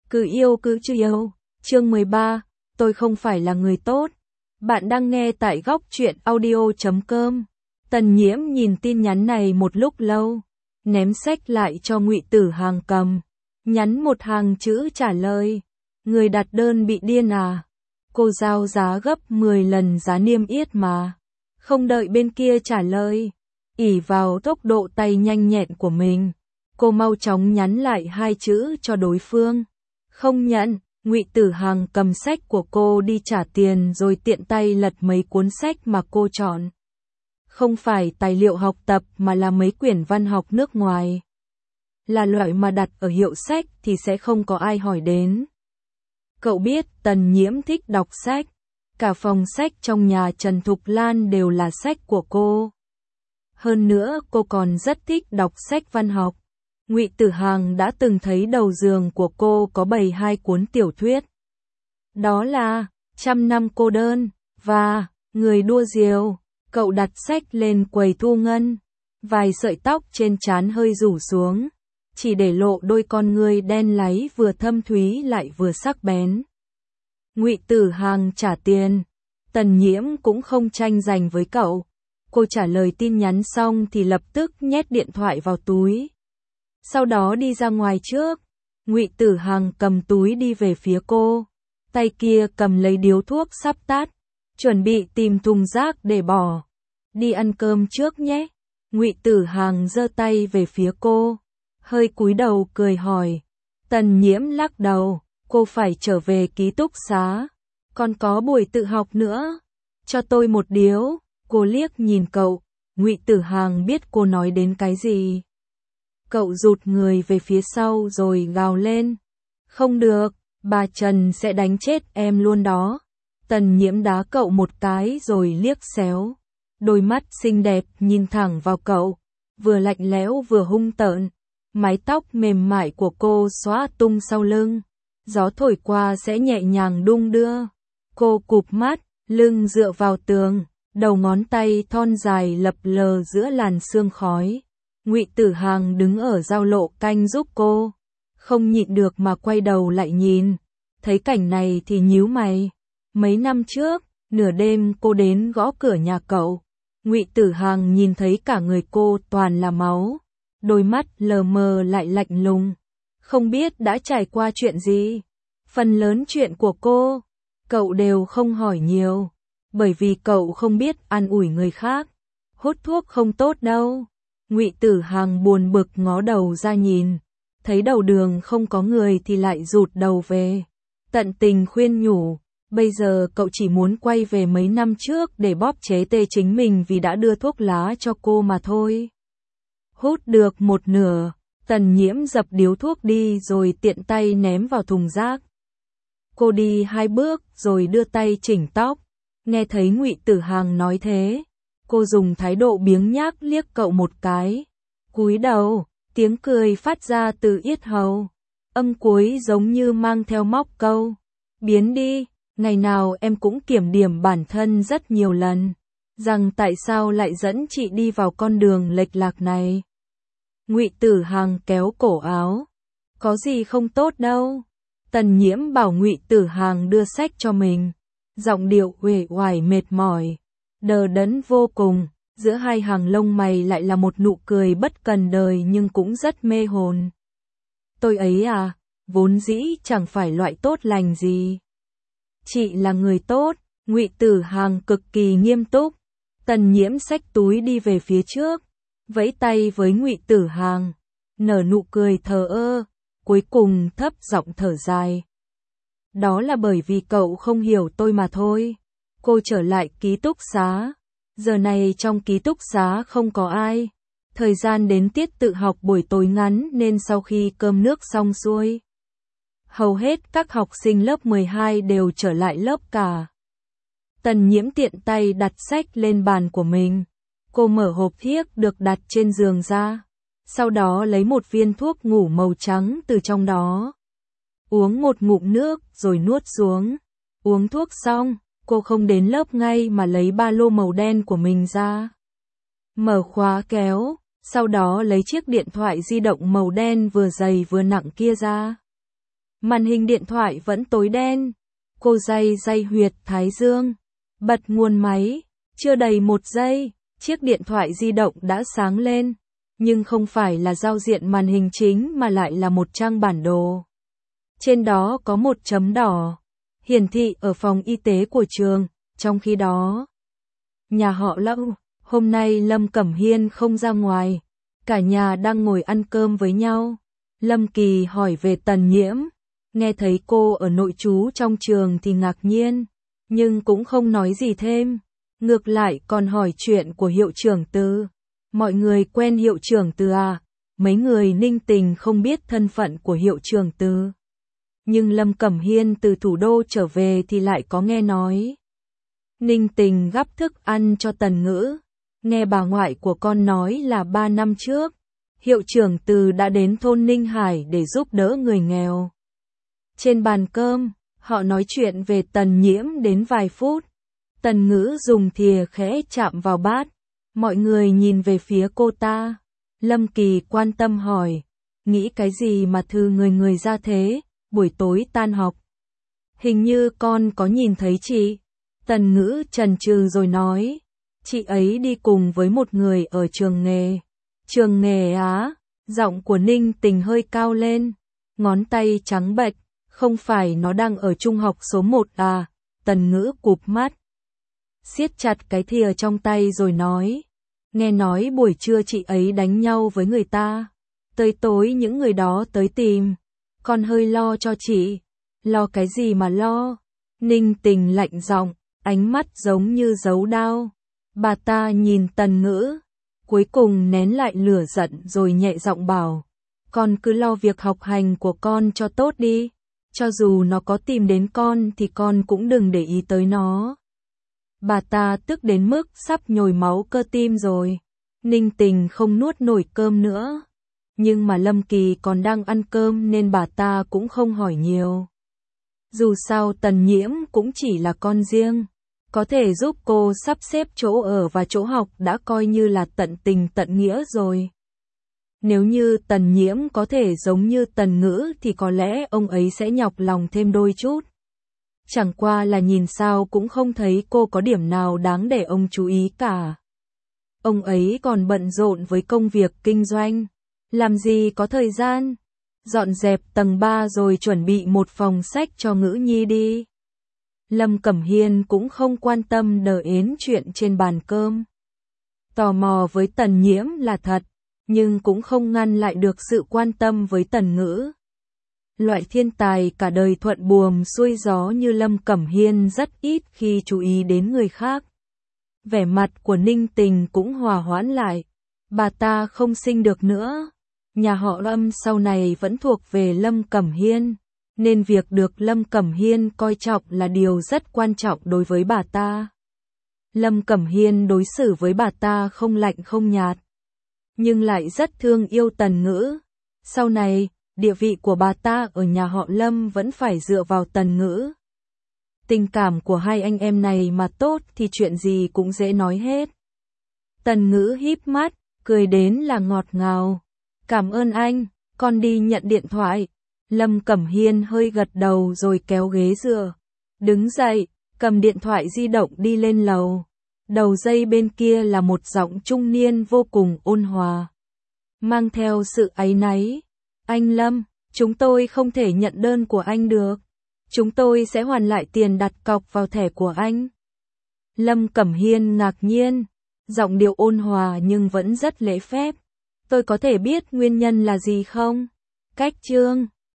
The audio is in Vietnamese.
Cứ yêu cứ chưa yêu. Chương 13, tôi không phải là người tốt. Bạn đang nghe tại góc truyện audio.com. Tần Nhiễm nhìn tin nhắn này một lúc lâu, ném sách lại cho Ngụy Tử Hàng cầm, nhắn một hàng chữ trả lời. Người đặt đơn bị điên à? Cô giao giá gấp 10 lần giá niêm yết mà. Không đợi bên kia trả lời, ỷ vào tốc độ tay nhanh nhẹn của mình, cô mau chóng nhắn lại hai chữ cho đối phương. Không nhận. Ngụy Tử Hàng cầm sách của cô đi trả tiền rồi tiện tay lật mấy cuốn sách mà cô chọn. Không phải tài liệu học tập mà là mấy quyển văn học nước ngoài. Là loại mà đặt ở hiệu sách thì sẽ không có ai hỏi đến. Cậu biết Tần Nhiễm thích đọc sách. Cả phòng sách trong nhà Trần Thục Lan đều là sách của cô. Hơn nữa cô còn rất thích đọc sách văn học. Ngụy Tử Hàng đã từng thấy đầu giường của cô có bày hai cuốn tiểu thuyết. Đó là Trăm năm cô đơn và Người đua diều. Cậu đặt sách lên quầy thu ngân, vài sợi tóc trên trán hơi rủ xuống, chỉ để lộ đôi con ngươi đen láy vừa thâm thúy lại vừa sắc bén. Ngụy Tử Hàng trả tiền, Tần Nhiễm cũng không tranh giành với cậu. Cô trả lời tin nhắn xong thì lập tức nhét điện thoại vào túi. Sau đó đi ra ngoài trước. Ngụy Tử Hàng cầm túi đi về phía cô, tay kia cầm lấy điếu thuốc sắp tắt, chuẩn bị tìm thùng rác để bỏ. Đi ăn cơm trước nhé. Ngụy Tử Hàng giơ tay về phía cô, hơi cúi đầu cười hỏi. Tần Nhiễm lắc đầu, cô phải trở về ký túc xá, còn có buổi tự học nữa. Cho tôi một điếu. Cô liếc nhìn cậu. Ngụy Tử Hàng biết cô nói đến cái gì. Cậu rụt người về phía sau rồi gào lên. Không được, bà Trần sẽ đánh chết em luôn đó. Tần Nhiễm đá cậu một cái rồi liếc xéo. Đôi mắt xinh đẹp nhìn thẳng vào cậu, vừa lạnh lẽo vừa hung tợn. Mái tóc mềm mại của cô xõa tung sau lưng, gió thổi qua sẽ nhẹ nhàng đung đưa. Cô cụp mắt, lưng dựa vào tường, đầu ngón tay thon dài lập lờ giữa làn sương khói. Ngụy Tử Hàng đứng ở giao lộ canh giúp cô, không nhịn được mà quay đầu lại nhìn, thấy cảnh này thì nhíu mày. Mấy năm trước, nửa đêm cô đến gõ cửa nhà cậu. Ngụy Tử Hàng nhìn thấy cả người cô toàn là máu, đôi mắt lờ mờ lại lạnh lùng. Không biết đã trải qua chuyện gì. Phần lớn chuyện của cô, cậu đều không hỏi nhiều, bởi vì cậu không biết an ủi người khác. Hút thuốc không tốt đâu. Ngụy Tử Hàng buồn bực ngó đầu ra nhìn, thấy đầu đường không có người thì lại rụt đầu về. Tận tình khuyên nhủ, bây giờ cậu chỉ muốn quay về mấy năm trước để bóp chế tê chính mình vì đã đưa thuốc lá cho cô mà thôi. Hút được một nửa, Tần Nhiễm dập điếu thuốc đi rồi tiện tay ném vào thùng rác. Cô đi 2 bước rồi đưa tay chỉnh tóc. Nghe thấy Ngụy Tử Hàng nói thế, cô dùng thái độ biếng nhác liếc cậu một cái, cúi đầu, tiếng cười phát ra từ yết hầu, âm cuối giống như mang theo móc câu. Biến đi, ngày nào em cũng kiểm điểm bản thân rất nhiều lần, rằng tại sao lại dẫn chị đi vào con đường lệch lạc này. Ngụy Tử Hàng kéo cổ áo, có gì không tốt đâu. Tần Nhiễm bảo Ngụy Tử Hàng đưa sách cho mình, giọng điệu uể oải mệt mỏi, đờ đẫn vô cùng, giữa hai hàng lông mày lại là một nụ cười bất cần đời nhưng cũng rất mê hồn. Tôi ấy à, vốn dĩ chẳng phải loại tốt lành gì. Chị là người tốt. Ngụy Tử Hàng cực kỳ nghiêm túc. Tần Nhiễm xách túi đi về phía trước, vẫy tay với Ngụy Tử Hàng, nở nụ cười thờ ơ, cuối cùng thấp giọng thở dài. Đó là bởi vì cậu không hiểu tôi mà thôi. Cô trở lại ký túc xá. Giờ này trong ký túc xá không có ai. Thời gian đến tiết tự học buổi tối ngắn nên sau khi cơm nước xong xuôi, hầu hết các học sinh lớp 12 đều trở lại lớp cả. Tần Nhiễm tiện tay đặt sách lên bàn của mình. Cô mở hộp thiếc được đặt trên giường ra, sau đó lấy một viên thuốc ngủ màu trắng từ trong đó. Uống một ngụm nước rồi nuốt xuống. Uống thuốc xong, cô không đến lớp ngay mà lấy ba lô màu đen của mình ra. Mở khóa kéo, sau đó lấy chiếc điện thoại di động màu đen vừa dày vừa nặng kia ra. Màn hình điện thoại vẫn tối đen. Cô day day huyệt thái dương. Bật nguồn máy. Chưa đầy 1 giây, chiếc điện thoại di động đã sáng lên. Nhưng không phải là giao diện màn hình chính mà lại là một trang bản đồ. Trên đó có một chấm đỏ, hiển thị ở phòng y tế của trường. Trong khi đó, nhà họ Lâm, hôm nay Lâm Cẩm Hiên không ra ngoài. Cả nhà đang ngồi ăn cơm với nhau. Lâm Kỳ hỏi về Tần Nhiễm. Nghe thấy cô ở nội trú trong trường thì ngạc nhiên, nhưng cũng không nói gì thêm. Ngược lại còn hỏi chuyện của hiệu trưởng Từ. Mọi người quen hiệu trưởng Từ à? Mấy người Ninh Tình không biết thân phận của hiệu trưởng Từ. Nhưng Lâm Cẩm Hiên từ thủ đô trở về thì lại có nghe nói. Ninh Tình gắp thức ăn cho Tần Ngữ. Nghe bà ngoại của con nói là 3 năm trước, hiệu trưởng Từ đã đến thôn Ninh Hải để giúp đỡ người nghèo. Trên bàn cơm, họ nói chuyện về Tần Nhiễm đến vài phút. Tần Ngữ dùng thìa khẽ chạm vào bát. Mọi người nhìn về phía cô ta. Lâm Kỳ quan tâm hỏi. Nghĩ cái gì mà thư người ra thế, buổi tối tan học. Hình như con có nhìn thấy chị. Tần Ngữ chần chừ rồi nói. Chị ấy đi cùng với một người ở trường nghề. Trường nghề á? Giọng của Ninh Tình hơi cao lên. Ngón tay trắng bệch. Không phải nó đang ở trung học số 1 à? Tần Ngữ cụp mắt. Siết chặt cái thìa trong tay rồi nói. Nghe nói buổi trưa chị ấy đánh nhau với người ta. Tới tối những người đó tới tìm. Con hơi lo cho chị. Lo cái gì mà lo? Ninh Tình lạnh giọng, ánh mắt giống như dấu đao. Bà ta nhìn Tần Ngữ, cuối cùng nén lại lửa giận rồi nhẹ giọng bảo. Con cứ lo việc học hành của con cho tốt đi. Cho dù nó có tìm đến con thì con cũng đừng để ý tới nó. Bà ta tức đến mức sắp nhồi máu cơ tim rồi. Ninh Tình không nuốt nổi cơm nữa. Nhưng mà Lâm Kỳ còn đang ăn cơm nên bà ta cũng không hỏi nhiều. Dù sao Tần Nhiễm cũng chỉ là con riêng. Có thể giúp cô sắp xếp chỗ ở và chỗ học đã coi như là tận tình tận nghĩa rồi. Nếu như Tần Nhiễm có thể giống như Tần Ngữ thì có lẽ ông ấy sẽ nhọc lòng thêm đôi chút. Chẳng qua là nhìn sao cũng không thấy cô có điểm nào đáng để ông chú ý cả. Ông ấy còn bận rộn với công việc kinh doanh. Làm gì có thời gian. Dọn dẹp tầng 3 rồi chuẩn bị một phòng sách cho Ngữ Nhi đi. Lâm Cẩm Hiên cũng không quan tâm đến chuyện trên bàn cơm. Tò mò với Tần Nhiễm là thật, nhưng cũng không ngăn lại được sự quan tâm với Tần Ngữ. Loại thiên tài cả đời thuận buồm xuôi gió như Lâm Cẩm Hiên rất ít khi chú ý đến người khác. Vẻ mặt của Ninh Tình cũng hòa hoãn lại. Bà ta không sinh được nữa. Nhà họ Lâm sau này vẫn thuộc về Lâm Cẩm Hiên, nên việc được Lâm Cẩm Hiên coi trọng là điều rất quan trọng đối với bà ta. Lâm Cẩm Hiên đối xử với bà ta không lạnh không nhạt, nhưng lại rất thương yêu Tần Ngữ. Sau này, địa vị của bà ta ở nhà họ Lâm vẫn phải dựa vào Tần Ngữ. Tình cảm của hai anh em này mà tốt thì chuyện gì cũng dễ nói hết. Tần Ngữ híp mắt, cười đến là ngọt ngào. Cảm ơn anh, con đi nhận điện thoại. Lâm Cẩm Hiên hơi gật đầu rồi kéo ghế dựa. Đứng dậy, cầm điện thoại di động đi lên lầu. Đầu dây bên kia là một giọng trung niên vô cùng ôn hòa, mang theo sự áy náy. Anh Lâm, chúng tôi không thể nhận đơn của anh được. Chúng tôi sẽ hoàn lại tiền đặt cọc vào thẻ của anh. Lâm Cẩm Hiên ngạc nhiên, giọng điệu ôn hòa nhưng vẫn rất lễ phép. Tôi có thể biết nguyên nhân là gì không? Cách chương